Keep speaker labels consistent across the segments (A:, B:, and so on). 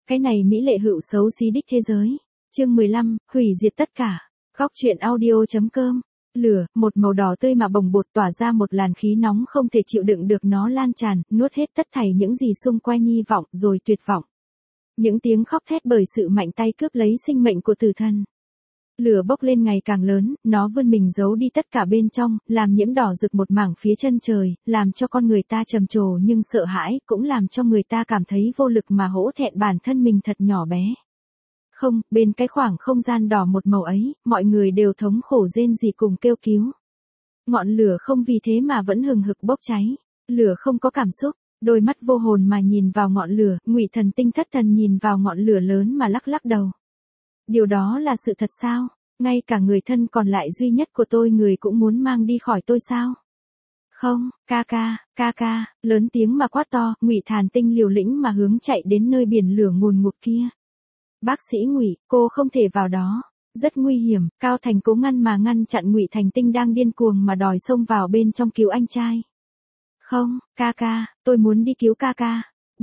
A: Cái này mỹ lệ hữu xấu xí đích thế giới. Chương 15, hủy diệt tất cả. Góc truyện audio.com. Lửa, một màu đỏ tươi mà bồng bột tỏa ra một làn khí nóng không thể chịu đựng được, nó lan tràn, nuốt hết tất thảy những gì xung quanh, hy vọng rồi tuyệt vọng. Những tiếng khóc thét bởi sự mạnh tay cướp lấy sinh mệnh của tử thần. Lửa bốc lên ngày càng lớn, nó vươn mình giấu đi tất cả bên trong, làm nhiễm đỏ rực một mảng phía chân trời, làm cho con người ta trầm trồ nhưng sợ hãi, cũng làm cho người ta cảm thấy vô lực mà hổ thẹn bản thân mình thật nhỏ bé. Không, bên cái khoảng không gian đỏ một màu ấy, mọi người đều thống khổ rên rỉ cùng kêu cứu. Ngọn lửa không vì thế mà vẫn hừng hực bốc cháy. Lửa không có cảm xúc, đôi mắt vô hồn mà nhìn vào ngọn lửa, Ngụy Thần Tinh thất thần nhìn vào ngọn lửa lớn mà lắc lắc đầu. Điều đó là sự thật sao? Ngay cả người thân còn lại duy nhất của tôi người cũng muốn mang đi khỏi tôi sao? Không, ca ca, lớn tiếng mà quát to, Ngụy Thần Tinh liều lĩnh mà hướng chạy đến nơi biển lửa ngùn ngụt kia. Bác sĩ Ngụy, cô không thể vào đó, rất nguy hiểm. Cao Thành cố ngăn chặn Ngụy Thần Tinh đang điên cuồng mà đòi xông vào bên trong cứu anh trai. Không, ca, tôi muốn đi cứu ca.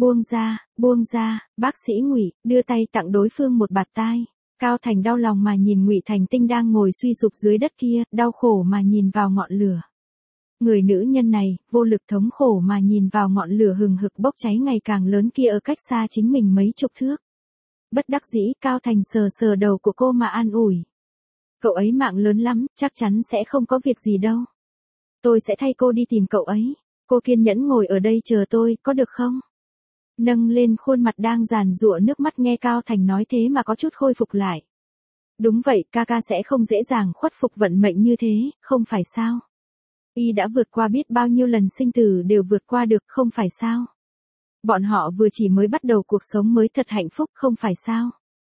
A: Buông ra, bác sĩ Ngụy, đưa tay tặng đối phương một bạt tai. Cao Thành đau lòng mà nhìn Ngụy Thần Tinh đang ngồi suy sụp dưới đất kia, đau khổ mà nhìn vào ngọn lửa. Người nữ nhân này, vô lực thống khổ mà nhìn vào ngọn lửa hừng hực bốc cháy ngày càng lớn kia ở cách xa chính mình mấy chục thước. Bất đắc dĩ, Cao Thành sờ đầu của cô mà an ủi. Cậu ấy mạng lớn lắm, chắc chắn sẽ không có việc gì đâu. Tôi sẽ thay cô đi tìm cậu ấy. Cô kiên nhẫn ngồi ở đây chờ tôi, có được không? Nâng lên khuôn mặt đang giàn giụa nước mắt nghe Cao Thành nói thế mà có chút khôi phục lại. Đúng vậy, ca sẽ không dễ dàng khuất phục vận mệnh như thế, không phải sao? Y đã vượt qua biết bao nhiêu lần sinh tử đều vượt qua được, không phải sao? Bọn họ vừa chỉ mới bắt đầu cuộc sống mới thật hạnh phúc, không phải sao?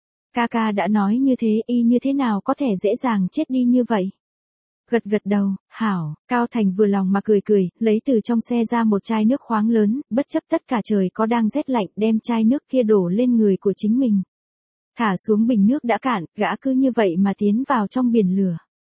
A: Ca đã nói như thế, y như thế nào có thể dễ dàng chết đi như vậy? Gật đầu, hảo. Cao Thành vừa lòng mà cười, lấy từ trong xe ra một chai nước khoáng lớn, bất chấp tất cả trời có đang rét lạnh, đem chai nước kia đổ lên người của chính mình. Thả xuống bình nước đã cạn, gã cứ như vậy mà tiến vào trong biển lửa.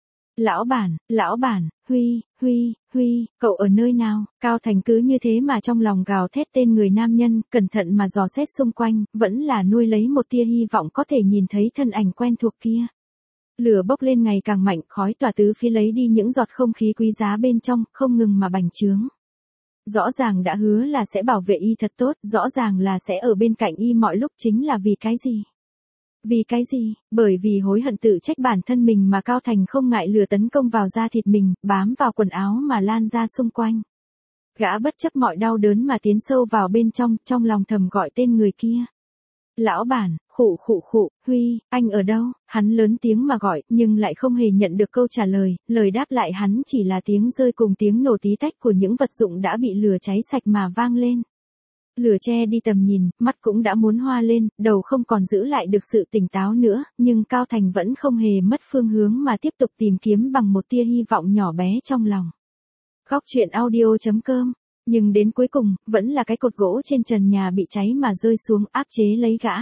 A: Lão bản, Huy, cậu ở nơi nào? Cao Thành cứ như thế mà trong lòng gào thét tên người nam nhân, cẩn thận mà dò xét xung quanh, vẫn là nuôi lấy một tia hy vọng có thể nhìn thấy thân ảnh quen thuộc kia. Lửa bốc lên ngày càng mạnh, khói tỏa tứ phía lấy đi những giọt không khí quý giá bên trong, không ngừng mà bành trướng. Rõ ràng đã hứa là sẽ bảo vệ y thật tốt, rõ ràng là sẽ ở bên cạnh y mọi lúc, chính là vì cái gì? Bởi vì hối hận tự trách bản thân mình mà Cao Thành không ngại lửa tấn công vào da thịt mình, bám vào quần áo mà lan ra xung quanh. Gã bất chấp mọi đau đớn mà tiến sâu vào bên trong lòng thầm gọi tên người kia. Lão bản, khụ, Huy, anh ở đâu? Hắn lớn tiếng mà gọi, nhưng lại không hề nhận được câu trả lời, lời đáp lại hắn chỉ là tiếng rơi cùng tiếng nổ tí tách của những vật dụng đã bị lửa cháy sạch mà vang lên. Lửa che đi tầm nhìn, mắt cũng đã muốn hoa lên, đầu không còn giữ lại được sự tỉnh táo nữa, nhưng Cao Thành vẫn không hề mất phương hướng mà tiếp tục tìm kiếm bằng một tia hy vọng nhỏ bé trong lòng. Góc truyện audio.com. Nhưng đến cuối cùng, vẫn là cái cột gỗ trên trần nhà bị cháy mà rơi xuống áp chế lấy gã.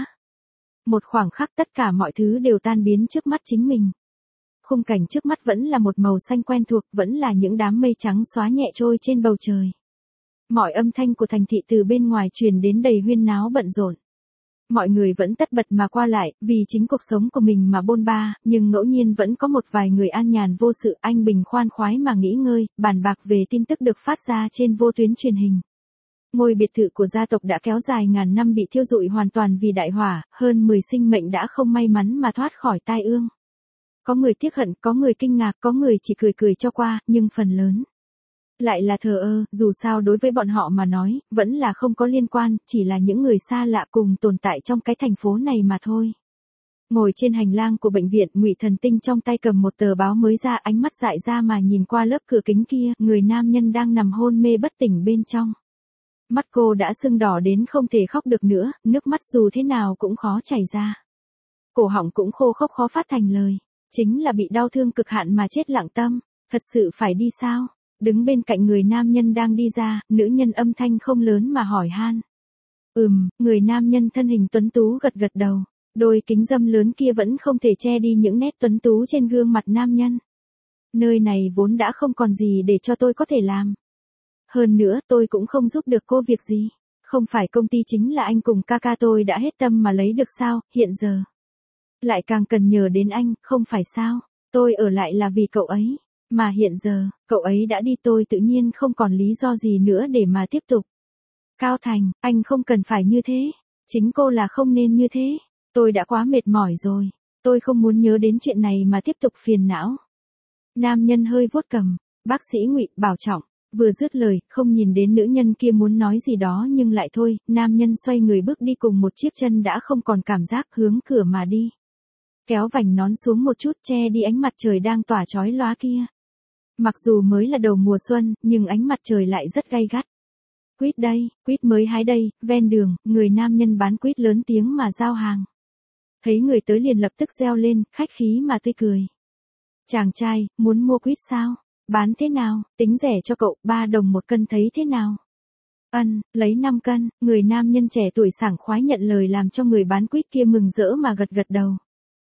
A: Một khoảng khắc tất cả mọi thứ đều tan biến trước mắt chính mình. Khung cảnh trước mắt vẫn là một màu xanh quen thuộc, vẫn là những đám mây trắng xóa nhẹ trôi trên bầu trời. Mọi âm thanh của thành thị từ bên ngoài truyền đến đầy huyên náo bận rộn. Mọi người vẫn tất bật mà qua lại, vì chính cuộc sống của mình mà bôn ba, nhưng ngẫu nhiên vẫn có một vài người an nhàn vô sự, anh bình khoan khoái mà nghỉ ngơi, bàn bạc về tin tức được phát ra trên vô tuyến truyền hình. Ngôi biệt thự của gia tộc đã kéo dài ngàn năm bị thiêu rụi hoàn toàn vì đại hỏa, hơn 10 sinh mệnh đã không may mắn mà thoát khỏi tai ương. Có người tiếc hận, có người kinh ngạc, có người chỉ cười cho qua, nhưng phần lớn lại là thờ ơ, dù sao đối với bọn họ mà nói, vẫn là không có liên quan, chỉ là những người xa lạ cùng tồn tại trong cái thành phố này mà thôi. Ngồi trên hành lang của bệnh viện, Ngụy Thần Tinh trong tay cầm một tờ báo mới ra, ánh mắt dại ra mà nhìn qua lớp cửa kính kia, người nam nhân đang nằm hôn mê bất tỉnh bên trong. Mắt cô đã sưng đỏ đến không thể khóc được nữa, nước mắt dù thế nào cũng khó chảy ra. Cổ họng cũng khô khốc khó phát thành lời, chính là bị đau thương cực hạn mà chết lặng tâm, thật sự phải đi sao? Đứng bên cạnh người nam nhân đang đi ra, nữ nhân âm thanh không lớn mà hỏi han. Người nam nhân thân hình tuấn tú gật đầu, đôi kính râm lớn kia vẫn không thể che đi những nét tuấn tú trên gương mặt nam nhân. Nơi này vốn đã không còn gì để cho tôi có thể làm. Hơn nữa tôi cũng không giúp được cô việc gì. Không phải công ty chính là anh cùng ca ca tôi đã hết tâm mà lấy được sao, hiện giờ. Lại càng cần nhờ đến anh, không phải sao. Tôi ở lại là vì cậu ấy. Mà hiện giờ, cậu ấy đã đi tôi tự nhiên không còn lý do gì nữa để mà tiếp tục. Cao Thành, anh không cần phải như thế. Chính cô là không nên như thế. Tôi đã quá mệt mỏi rồi. Tôi không muốn nhớ đến chuyện này mà tiếp tục phiền não. Nam nhân hơi vuốt cằm. Bác sĩ Ngụy bảo trọng. Vừa dứt lời, không nhìn đến nữ nhân kia muốn nói gì đó nhưng lại thôi, nam nhân xoay người bước đi cùng một chiếc chân đã không còn cảm giác hướng cửa mà đi. Kéo vành nón xuống một chút che đi ánh mặt trời đang tỏa chói lóa kia. Mặc dù mới là đầu mùa xuân, nhưng ánh mặt trời lại rất gay gắt. Quýt đây, quýt mới hái đây, ven đường, người nam nhân bán quýt lớn tiếng mà giao hàng. Thấy người tới liền lập tức reo lên, khách khí mà tươi cười. Chàng trai, muốn mua quýt sao? Bán thế nào, tính rẻ cho cậu, 3 đồng một cân thấy thế nào? Lấy 5 cân, người nam nhân trẻ tuổi sảng khoái nhận lời làm cho người bán quýt kia mừng rỡ mà gật gật đầu.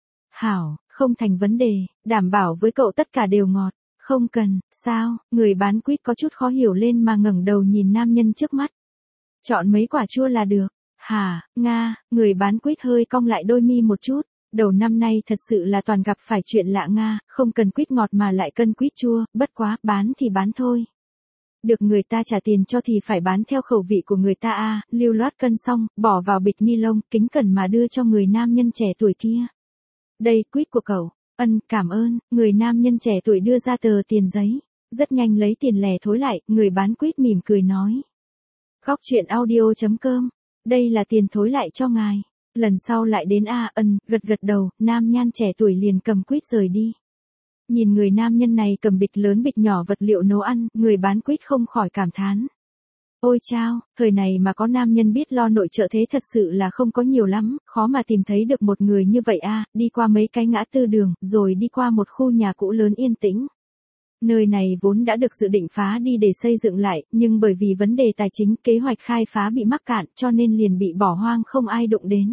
A: Hảo, không thành vấn đề, đảm bảo với cậu tất cả đều ngọt. Không cần, sao, người bán quýt có chút khó hiểu lên mà ngẩng đầu nhìn nam nhân trước mắt. Chọn mấy quả chua là được. Hả, Nga, người bán quýt hơi cong lại đôi mi một chút. Đầu năm nay thật sự là toàn gặp phải chuyện lạ Nga, không cần quýt ngọt mà lại cân quýt chua, bất quá, bán thì bán thôi. Được người ta trả tiền cho thì phải bán theo khẩu vị của người ta à, lưu loát cân xong, bỏ vào bịch ni lông, kính cẩn mà đưa cho người nam nhân trẻ tuổi kia. Đây, quýt của cậu. Cảm ơn, người nam nhân trẻ tuổi đưa ra tờ tiền giấy. Rất nhanh lấy tiền lẻ thối lại, người bán quýt mỉm cười nói. Góc truyện audio.com, đây là tiền thối lại cho ngài. Lần sau lại đến gật gật đầu, nam nhan trẻ tuổi liền cầm quýt rời đi. Nhìn người nam nhân này cầm bịch lớn bịch nhỏ vật liệu nấu ăn, người bán quýt không khỏi cảm thán. Ôi chao, thời này mà có nam nhân biết lo nội trợ thế thật sự là không có nhiều lắm, khó mà tìm thấy được một người như vậy đi qua mấy cái ngã tư đường, rồi đi qua một khu nhà cũ lớn yên tĩnh. Nơi này vốn đã được dự định phá đi để xây dựng lại, nhưng bởi vì vấn đề tài chính kế hoạch khai phá bị mắc cạn cho nên liền bị bỏ hoang không ai đụng đến.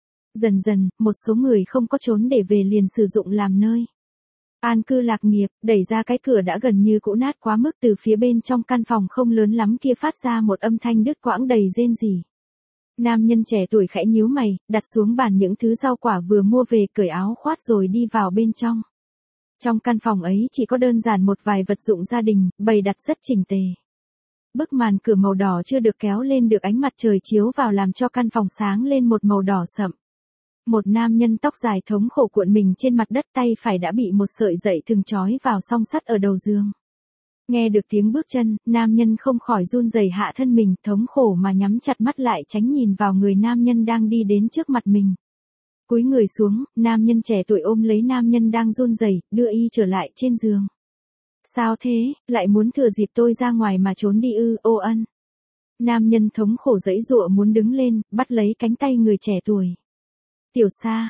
A: Dần dần, một số người không có trốn để về liền sử dụng làm nơi an cư lạc nghiệp, đẩy ra cái cửa đã gần như cũ nát quá mức từ phía bên trong căn phòng không lớn lắm kia phát ra một âm thanh đứt quãng đầy rên rỉ. Nam nhân trẻ tuổi khẽ nhíu mày, đặt xuống bàn những thứ rau quả vừa mua về cởi áo khoác rồi đi vào bên trong. Trong căn phòng ấy chỉ có đơn giản một vài vật dụng gia đình, bày đặt rất chỉnh tề. Bức màn cửa màu đỏ chưa được kéo lên được ánh mặt trời chiếu vào làm cho căn phòng sáng lên một màu đỏ sậm. Một nam nhân tóc dài thống khổ cuộn mình trên mặt đất, tay phải đã bị một sợi dây thừng trói vào song sắt ở đầu giường. Nghe được tiếng bước chân, nam nhân không khỏi run rẩy hạ thân mình, thống khổ mà nhắm chặt mắt lại tránh nhìn vào người nam nhân đang đi đến trước mặt mình. Cúi người xuống, nam nhân trẻ tuổi ôm lấy nam nhân đang run rẩy, đưa y trở lại trên giường. Sao thế, lại muốn thừa dịp tôi ra ngoài mà trốn đi ư? Nam nhân thống khổ giãy giụa muốn đứng lên, bắt lấy cánh tay người trẻ tuổi. Tiểu Sa,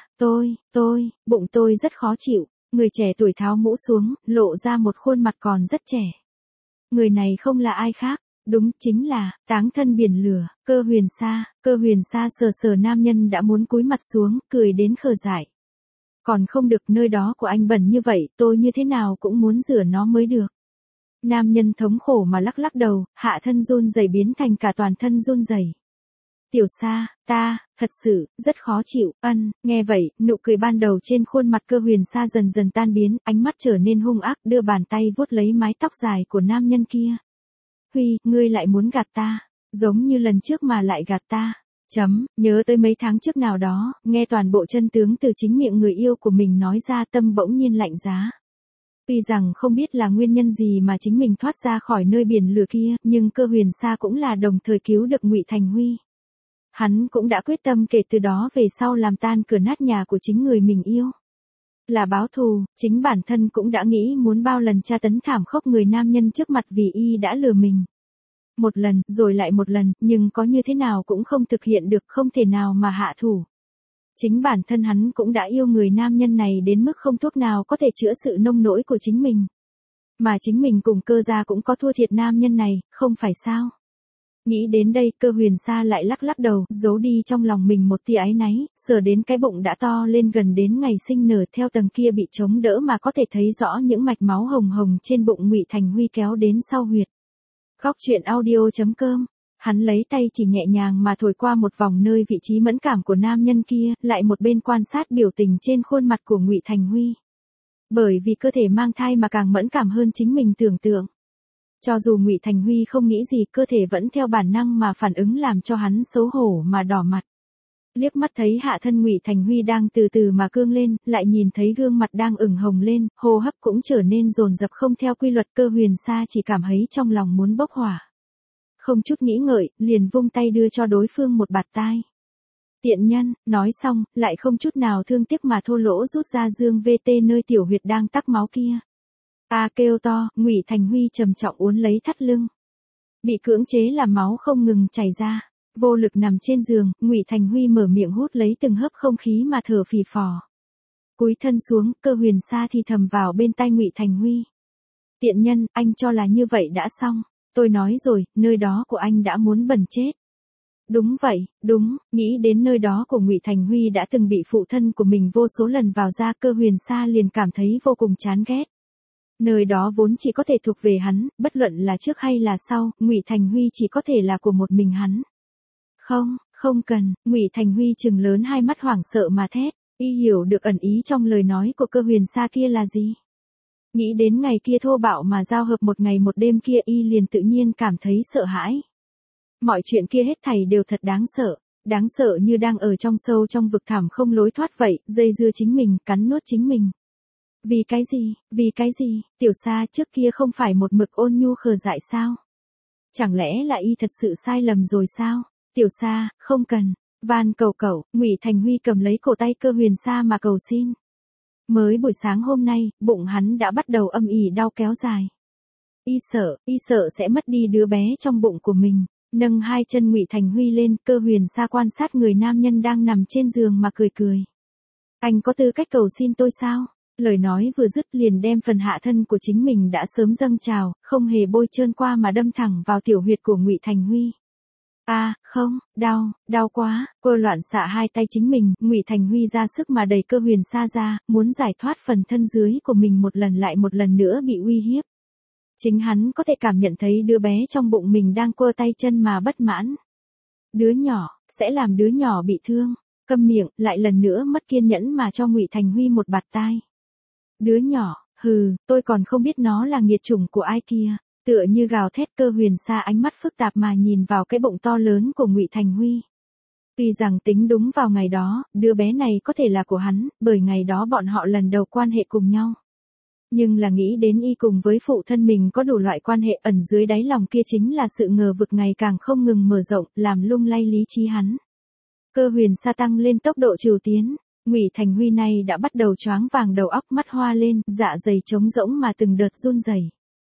A: bụng tôi rất khó chịu. Người trẻ tuổi tháo mũ xuống, lộ ra một khuôn mặt còn rất trẻ. Người này không là ai khác, đúng chính là táng thân biển lửa, Cơ Huyền Sa. Cơ Huyền Sa sờ sờ nam nhân đã muốn cúi mặt xuống, cười đến khờ dại. Còn không được, nơi đó của anh bẩn như vậy, tôi như thế nào cũng muốn rửa nó mới được. Nam nhân thống khổ mà lắc lắc đầu, hạ thân run rẩy biến thành cả toàn thân run rẩy. Tiểu Sa, thật sự, rất khó chịu. Nghe vậy, nụ cười ban đầu trên khuôn mặt Cơ Huyền Sa dần dần tan biến, ánh mắt trở nên hung ác, đưa bàn tay vuốt lấy mái tóc dài của nam nhân kia. Huy, ngươi lại muốn gạt ta, giống như lần trước mà lại gạt ta. Nhớ tới mấy tháng trước nào đó, nghe toàn bộ chân tướng từ chính miệng người yêu của mình nói ra, tâm bỗng nhiên lạnh giá. Tuy rằng không biết là nguyên nhân gì mà chính mình thoát ra khỏi nơi biển lửa kia, nhưng Cơ Huyền Sa cũng là đồng thời cứu được Ngụy Thành Huy. Hắn cũng đã quyết tâm kể từ đó về sau làm tan cửa nát nhà của chính người mình yêu. Là báo thù, chính bản thân cũng đã nghĩ muốn bao lần tra tấn thảm khốc người nam nhân trước mặt vì y đã lừa mình. Một lần, rồi lại một lần, nhưng có như thế nào cũng không thực hiện được, không thể nào mà hạ thủ. Chính bản thân hắn cũng đã yêu người nam nhân này đến mức không thuốc nào có thể chữa sự nông nỗi của chính mình. Mà chính mình cùng Cơ gia cũng có thua thiệt nam nhân này, không phải sao? Nghĩ đến đây, Cơ Huyền Sa lại lắc lắc đầu, giấu đi trong lòng mình một tia áy náy, sờ đến cái bụng đã to lên gần đến ngày sinh nở, theo tầng kia bị chống đỡ mà có thể thấy rõ những mạch máu hồng hồng trên bụng Ngụy Thành Huy kéo đến sau huyệt. Góc truyện audio.com Hắn lấy tay chỉ nhẹ nhàng mà thổi qua một vòng nơi vị trí mẫn cảm của nam nhân kia, lại một bên quan sát biểu tình trên khuôn mặt của Ngụy Thành Huy. Bởi vì cơ thể mang thai mà càng mẫn cảm hơn chính mình tưởng tượng. Cho dù Ngụy Thành Huy không nghĩ gì, cơ thể vẫn theo bản năng mà phản ứng làm cho hắn xấu hổ mà đỏ mặt. Liếc mắt thấy hạ thân Ngụy Thành Huy đang từ từ mà cương lên, lại nhìn thấy gương mặt đang ửng hồng lên, hô hấp cũng trở nên dồn dập không theo quy luật, Cơ Huyền Sa chỉ cảm thấy trong lòng muốn bốc hỏa. Không chút nghĩ ngợi, liền vung tay đưa cho đối phương một bạt tai. Tiện nhân, nói xong, lại không chút nào thương tiếc mà thô lỗ rút ra dương VT nơi tiểu huyệt đang tắc máu kia. Kêu to, Ngụy Thành Huy trầm trọng uốn lấy thắt lưng. Bị cưỡng chế làm máu không ngừng chảy ra. Vô lực nằm trên giường, Ngụy Thành Huy mở miệng hút lấy từng hớp không khí mà thở phì phò. Cúi thân xuống, Cơ Huyền Sa thì thầm vào bên tai Ngụy Thành Huy. Tiện nhân, anh cho là như vậy đã xong. Tôi nói rồi, nơi đó của anh đã muốn bẩn chết. Đúng vậy, đúng, nghĩ đến nơi đó của Ngụy Thành Huy đã từng bị phụ thân của mình vô số lần vào ra, Cơ Huyền Sa liền cảm thấy vô cùng chán ghét. Nơi đó vốn chỉ có thể thuộc về hắn, bất luận là trước hay là sau, Ngụy Thành Huy chỉ có thể là của một mình hắn. Không, không cần, Ngụy Thành Huy trừng lớn hai mắt hoảng sợ mà thét, y hiểu được ẩn ý trong lời nói của Cơ Huyền Sa kia là gì. Nghĩ đến ngày kia thô bạo mà giao hợp một ngày một đêm kia, y liền tự nhiên cảm thấy sợ hãi. Mọi chuyện kia hết thảy đều thật đáng sợ như đang ở trong sâu trong vực thẳm không lối thoát vậy, dây dưa chính mình, cắn nuốt chính mình. Vì cái gì, Tiểu Sa trước kia không phải một mực ôn nhu khờ dại sao? Chẳng lẽ là y thật sự sai lầm rồi sao? Tiểu Sa, không cần, van cầu cậu, Ngụy Thành Huy cầm lấy cổ tay Cơ Huyền Sa mà cầu xin. Mới buổi sáng hôm nay, bụng hắn đã bắt đầu âm ỉ đau kéo dài. Y sợ sẽ mất đi đứa bé trong bụng của mình. Nâng hai chân Ngụy Thành Huy lên, Cơ Huyền Sa quan sát người nam nhân đang nằm trên giường mà cười. Anh có tư cách cầu xin tôi sao? Lời nói vừa dứt liền đem phần hạ thân của chính mình đã sớm dâng trào, không hề bôi trơn qua mà đâm thẳng vào tiểu huyệt của Ngụy Thành Huy. Không, đau quá, cô loạn xạ hai tay chính mình, Ngụy Thành Huy ra sức mà đẩy Cơ Huyền Sa ra, muốn giải thoát phần thân dưới của mình một lần lại một lần nữa bị uy hiếp. Chính hắn có thể cảm nhận thấy đứa bé trong bụng mình đang quơ tay chân mà bất mãn. Đứa nhỏ, sẽ làm đứa nhỏ bị thương, câm miệng, lại lần nữa mất kiên nhẫn mà cho Ngụy Thành Huy một bạt tai. Đứa nhỏ, tôi còn không biết nó là nghiệt chủng của ai kia. Tựa như gào thét, Cơ Huyền Sa ánh mắt phức tạp mà nhìn vào cái bụng to lớn của Ngụy Thành Huy. Tuy rằng tính đúng vào ngày đó, đứa bé này có thể là của hắn, bởi ngày đó bọn họ lần đầu quan hệ cùng nhau. Nhưng là nghĩ đến y cùng với phụ thân mình có đủ loại quan hệ, ẩn dưới đáy lòng kia chính là sự ngờ vực ngày càng không ngừng mở rộng, làm lung lay lý trí hắn. Cơ Huyền Sa tăng lên tốc độ trừu tiến. Ngụy Thành Huy này đã bắt đầu choáng vàng đầu óc, mắt hoa lên, dạ dày trống rỗng mà từng đợt run rẩy.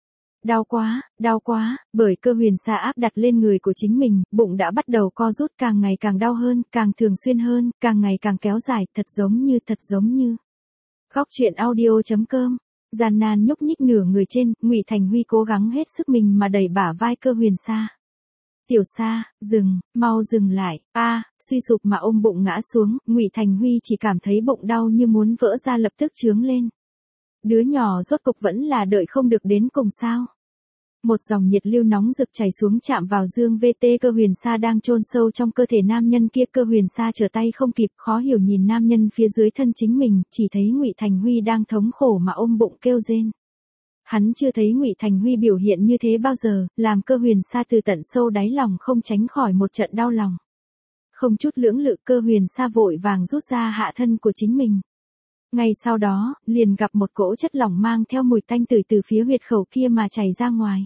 A: Đau quá, bởi Cơ Huyền Sa áp đặt lên người của chính mình, bụng đã bắt đầu co rút, càng ngày càng đau hơn, càng thường xuyên hơn, càng ngày càng kéo dài, thật giống như. Góc truyện audio.com, gian nan nhúc nhích nửa người trên, Ngụy Thành Huy cố gắng hết sức mình mà đẩy bả vai Cơ Huyền Sa. Tiểu Sa, mau dừng lại, suy sụp mà ôm bụng ngã xuống, Ngụy Thành Huy chỉ cảm thấy bụng đau như muốn vỡ ra, lập tức chướng lên. Đứa nhỏ rốt cục vẫn là đợi không được đến cùng sao. Một dòng nhiệt lưu nóng rực chảy xuống chạm vào dương VT Cơ Huyền Sa đang chôn sâu trong cơ thể nam nhân kia. Cơ Huyền Sa trở tay không kịp, khó hiểu nhìn nam nhân phía dưới thân chính mình, chỉ thấy Ngụy Thành Huy đang thống khổ mà ôm bụng kêu rên. Hắn chưa thấy Ngụy Thành Huy biểu hiện như thế bao giờ, làm Cơ Huyền Sa từ tận sâu đáy lòng không tránh khỏi một trận đau lòng. Không chút lưỡng lự, Cơ Huyền Sa vội vàng rút ra hạ thân của chính mình. Ngay sau đó, liền gặp một cỗ chất lỏng mang theo mùi tanh từ phía huyệt khẩu kia mà chảy ra ngoài.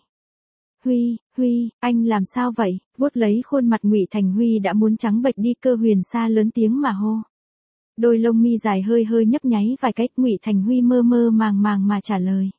A: Huy, anh làm sao vậy? Vuốt lấy khuôn mặt Ngụy Thành Huy đã muốn trắng bệch đi, Cơ Huyền Sa lớn tiếng mà hô. Đôi lông mi dài hơi nhấp nháy vài cách, Ngụy Thành Huy mơ màng mà trả lời.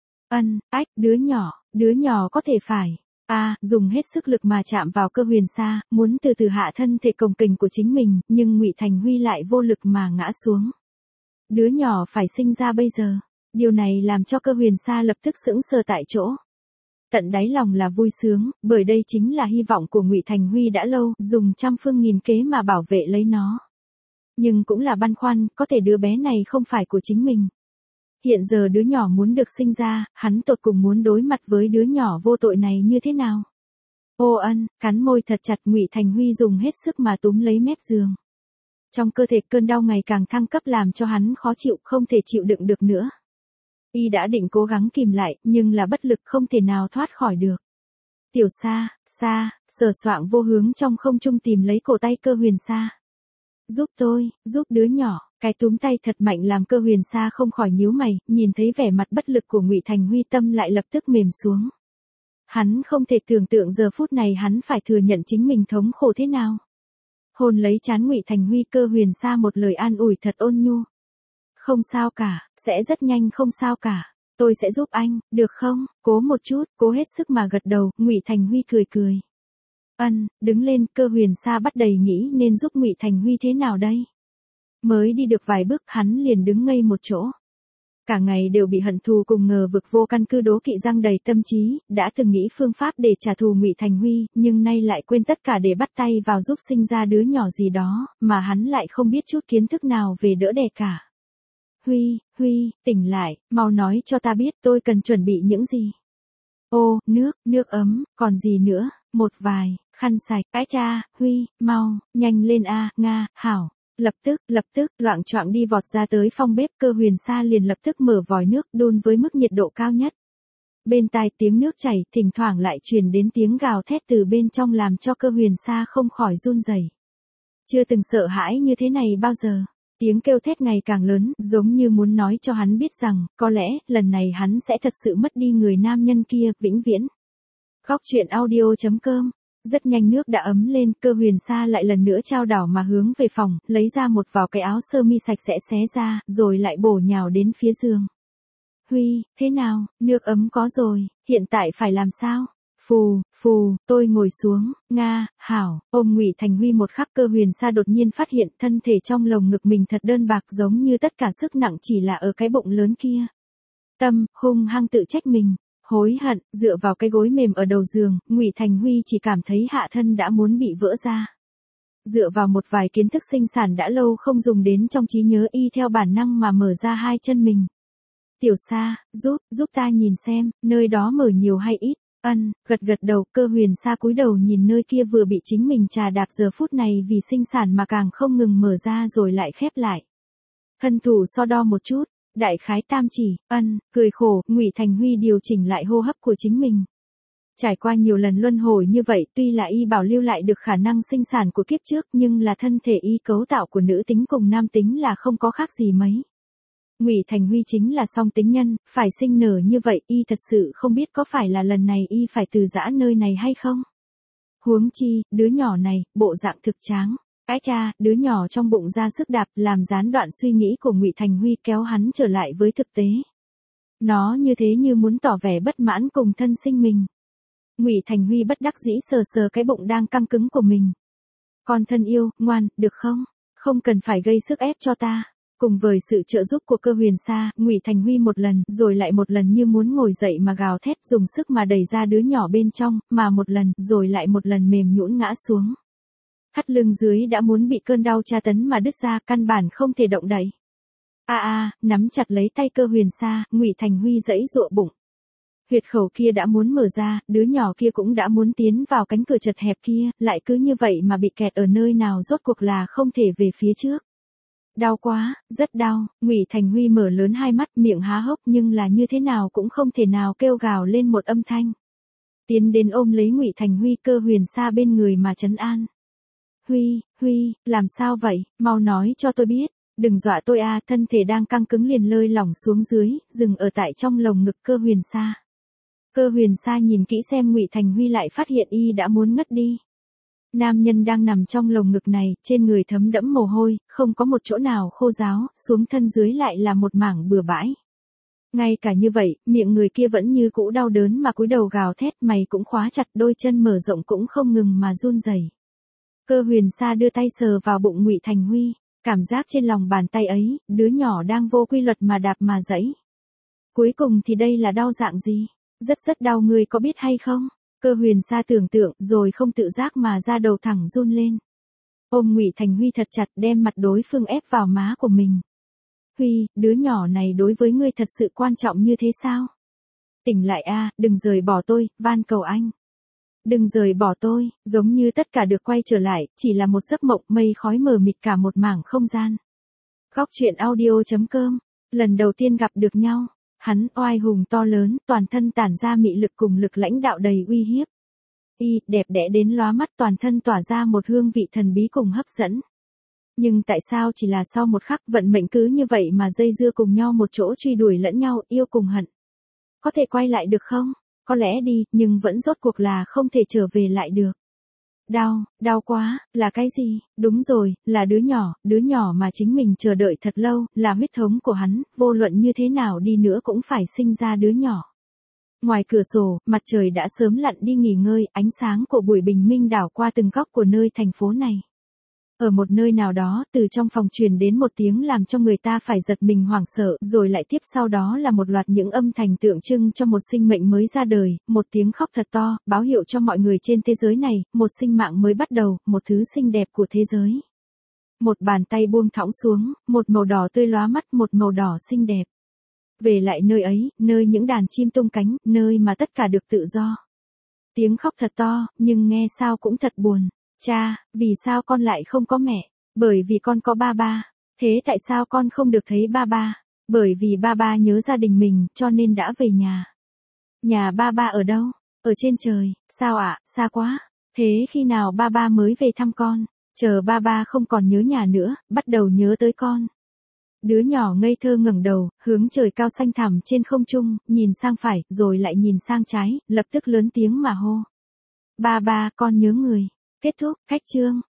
A: Đứa nhỏ có thể phải. Dùng hết sức lực mà chạm vào Cơ Huyền Sa, muốn từ từ hạ thân thể cồng kềnh của chính mình, nhưng Ngụy Thành Huy lại vô lực mà ngã xuống. Đứa nhỏ phải sinh ra bây giờ. Điều này làm cho Cơ Huyền Sa lập tức sững sờ tại chỗ. Tận đáy lòng là vui sướng, bởi đây chính là hy vọng của Ngụy Thành Huy đã lâu, dùng trăm phương nghìn kế mà bảo vệ lấy nó. Nhưng cũng là băn khoăn, có thể đứa bé này không phải của chính mình. Hiện giờ đứa nhỏ muốn được sinh ra, hắn tột cùng muốn đối mặt với đứa nhỏ vô tội này như thế nào? Ô Ân, cắn môi thật chặt, Ngụy Thành Huy dùng hết sức mà túm lấy mép giường. Trong cơ thể cơn đau ngày càng thăng cấp làm cho hắn khó chịu, không thể chịu đựng được nữa. Y đã định cố gắng kìm lại, nhưng là bất lực, không thể nào thoát khỏi được. Tiểu Sa, sờ soạng vô hướng trong không trung tìm lấy cổ tay Cơ Huyền Sa. Giúp tôi, giúp đứa nhỏ. Cái túm tay thật mạnh làm Cơ Huyền Sa không khỏi nhíu mày, nhìn thấy vẻ mặt bất lực của Ngụy Thành Huy, tâm lại lập tức mềm xuống. Hắn không thể tưởng tượng giờ phút này hắn phải thừa nhận chính mình thống khổ thế nào. Hôn lấy trán Ngụy Thành Huy, Cơ Huyền Sa một lời an ủi thật ôn nhu. Không sao cả, sẽ rất nhanh, không sao cả. Tôi sẽ giúp anh, được không? Cố một chút, cố hết sức mà gật đầu. Ngụy Thành Huy cười cười. Đứng lên. Cơ Huyền Sa bắt đầy nghĩ nên giúp Ngụy Thành Huy thế nào đây. Mới đi được vài bước hắn liền đứng ngây một chỗ. Cả ngày đều bị hận thù cùng ngờ vực vô căn cứ đố kỵ giăng đầy tâm trí, đã từng nghĩ phương pháp để trả thù Ngụy Thành Huy, nhưng nay lại quên tất cả để bắt tay vào giúp sinh ra đứa nhỏ gì đó, mà hắn lại không biết chút kiến thức nào về đỡ đẻ cả. Huy, tỉnh lại, mau nói cho ta biết tôi cần chuẩn bị những gì. Ô, nước ấm, còn gì nữa, một vài, khăn sạch, ái cha, Huy, mau, nhanh lên a, Nga, hảo. Lập tức, loạng choạng đi vọt ra tới phòng bếp. Cơ Huyền Sa liền lập tức mở vòi nước đun với mức nhiệt độ cao nhất. Bên tai tiếng nước chảy, thỉnh thoảng lại truyền đến tiếng gào thét từ bên trong làm cho Cơ Huyền Sa không khỏi run rẩy. Chưa từng sợ hãi như thế này bao giờ. Tiếng kêu thét ngày càng lớn, giống như muốn nói cho hắn biết rằng, có lẽ, lần này hắn sẽ thật sự mất đi người nam nhân kia, vĩnh viễn. Góc truyện audio.com. Rất nhanh nước đã ấm lên, Cơ Huyền Sa lại lần nữa chao đảo mà hướng về phòng, lấy ra một vỏ cái áo sơ mi sạch sẽ xé ra, rồi lại bổ nhào đến phía giường. Huy, thế nào, nước ấm có rồi, hiện tại phải làm sao? Phù, tôi ngồi xuống, Nga, hảo, ôm Ngụy Thành Huy một khắc. Cơ Huyền Sa đột nhiên phát hiện thân thể trong lồng ngực mình thật đơn bạc, giống như tất cả sức nặng chỉ là ở cái bụng lớn kia. Tâm, hung hăng tự trách mình. Hối hận, dựa vào cái gối mềm ở đầu giường, Ngụy Thành Huy chỉ cảm thấy hạ thân đã muốn bị vỡ ra. Dựa vào một vài kiến thức sinh sản đã lâu không dùng đến trong trí nhớ, y theo bản năng mà mở ra hai chân mình. Tiểu Sa, giúp ta nhìn xem, nơi đó mở nhiều hay ít. Gật đầu. Cơ Huyền Sa cúi đầu nhìn nơi kia vừa bị chính mình trà đạp, giờ phút này vì sinh sản mà càng không ngừng mở ra rồi lại khép lại. Thân thủ so đo một chút. Đại khái tam chỉ, cười khổ. Ngụy Thành Huy điều chỉnh lại hô hấp của chính mình. Trải qua nhiều lần luân hồi như vậy, tuy là y bảo lưu lại được khả năng sinh sản của kiếp trước, nhưng là thân thể y cấu tạo của nữ tính cùng nam tính là không có khác gì mấy. Ngụy Thành Huy chính là song tính nhân, phải sinh nở như vậy, y thật sự không biết có phải là lần này y phải từ giã nơi này hay không. Huống chi, đứa nhỏ này, bộ dạng thực tráng. Ái cha, đứa nhỏ trong bụng ra sức đạp, làm gián đoạn suy nghĩ của Ngụy Thành Huy, kéo hắn trở lại với thực tế. Nó như thế như muốn tỏ vẻ bất mãn cùng thân sinh mình. Ngụy Thành Huy bất đắc dĩ sờ cái bụng đang căng cứng của mình. Con thân yêu, ngoan, được không? Không cần phải gây sức ép cho ta. Cùng với sự trợ giúp của Cơ Huyền Sa, Ngụy Thành Huy một lần, rồi lại một lần như muốn ngồi dậy mà gào thét, dùng sức mà đẩy ra đứa nhỏ bên trong, mà một lần, rồi lại một lần mềm nhũn ngã xuống. Thắt lưng dưới đã muốn bị cơn đau tra tấn mà đứt ra, căn bản không thể động đậy. Nắm chặt lấy tay Cơ Huyền Sa, Ngụy Thành Huy giãy giụa bụng. Huyệt khẩu kia đã muốn mở ra, đứa nhỏ kia cũng đã muốn tiến vào cánh cửa chật hẹp kia, lại cứ như vậy mà bị kẹt ở nơi nào, rốt cuộc là không thể về phía trước. Đau quá, rất đau. Ngụy Thành Huy mở lớn hai mắt, miệng há hốc, nhưng là như thế nào cũng không thể nào kêu gào lên một âm thanh. Tiến đến ôm lấy Ngụy Thành Huy, Cơ Huyền Sa bên người mà trấn an. Huy, làm sao vậy, mau nói cho tôi biết, đừng dọa tôi a. Thân thể đang căng cứng liền lơi lỏng xuống dưới, dừng ở tại trong lồng ngực Cơ Huyền Sa. Cơ Huyền Sa nhìn kỹ xem Ngụy Thành Huy, lại phát hiện y đã muốn ngất đi. Nam nhân đang nằm trong lồng ngực này, trên người thấm đẫm mồ hôi, không có một chỗ nào khô ráo, xuống thân dưới lại là một mảng bừa bãi. Ngay cả như vậy, miệng người kia vẫn như cũ đau đớn mà cúi đầu gào thét, mày cũng khóa chặt, đôi chân mở rộng cũng không ngừng mà run rẩy. Cơ Huyền Sa đưa tay sờ vào bụng Ngụy Thành Huy, cảm giác trên lòng bàn tay ấy, đứa nhỏ đang vô quy luật mà đạp mà giãy. Cuối cùng thì đây là đau dạng gì? Rất đau, người có biết hay không? Cơ Huyền Sa tưởng tượng, rồi không tự giác mà da đầu thẳng run lên. Ôm Ngụy Thành Huy thật chặt, đem mặt đối phương ép vào má của mình. Huy, đứa nhỏ này đối với ngươi thật sự quan trọng như thế sao? Tỉnh lại a, đừng rời bỏ tôi, van cầu anh. Đừng rời bỏ tôi, giống như tất cả được quay trở lại, chỉ là một giấc mộng mây khói mờ mịt cả một mảng không gian. Góc truyện audio.com, lần đầu tiên gặp được nhau, hắn oai hùng to lớn, toàn thân tản ra mị lực cùng lực lãnh đạo đầy uy hiếp. Đẹp đẽ đến lóa mắt, toàn thân tỏa ra một hương vị thần bí cùng hấp dẫn. Nhưng tại sao chỉ là sau một khắc vận mệnh cứ như vậy mà dây dưa cùng nhau một chỗ truy đuổi lẫn nhau, yêu cùng hận. Có thể quay lại được không? Có lẽ đi, nhưng vẫn rốt cuộc là không thể trở về lại được. Đau quá, là cái gì? Đúng rồi, là đứa nhỏ mà chính mình chờ đợi thật lâu, là huyết thống của hắn, vô luận như thế nào đi nữa cũng phải sinh ra đứa nhỏ. Ngoài cửa sổ, mặt trời đã sớm lặn đi nghỉ ngơi, ánh sáng của buổi bình minh đảo qua từng góc của nơi thành phố này. Ở một nơi nào đó, từ trong phòng truyền đến một tiếng làm cho người ta phải giật mình hoảng sợ, rồi lại tiếp sau đó là một loạt những âm thanh tượng trưng cho một sinh mệnh mới ra đời, một tiếng khóc thật to, báo hiệu cho mọi người trên thế giới này, một sinh mạng mới bắt đầu, một thứ xinh đẹp của thế giới. Một bàn tay buông thõng xuống, một màu đỏ tươi lóa mắt, một màu đỏ xinh đẹp. Về lại nơi ấy, nơi những đàn chim tung cánh, nơi mà tất cả được tự do. Tiếng khóc thật to, nhưng nghe sao cũng thật buồn. Cha, vì sao con lại không có mẹ? Bởi vì con có ba ba. Thế tại sao con không được thấy ba ba? Bởi vì ba ba nhớ gia đình mình, cho nên đã về nhà. Nhà ba ba ở đâu? Ở trên trời. Sao ạ, xa quá. Thế khi nào ba ba mới về thăm con? Chờ ba ba không còn nhớ nhà nữa, bắt đầu nhớ tới con. Đứa nhỏ ngây thơ ngẩng đầu, hướng trời cao xanh thẳm trên không trung, nhìn sang phải, rồi lại nhìn sang trái, lập tức lớn tiếng mà hô. Ba ba, con nhớ người. Kết thúc, cách chương.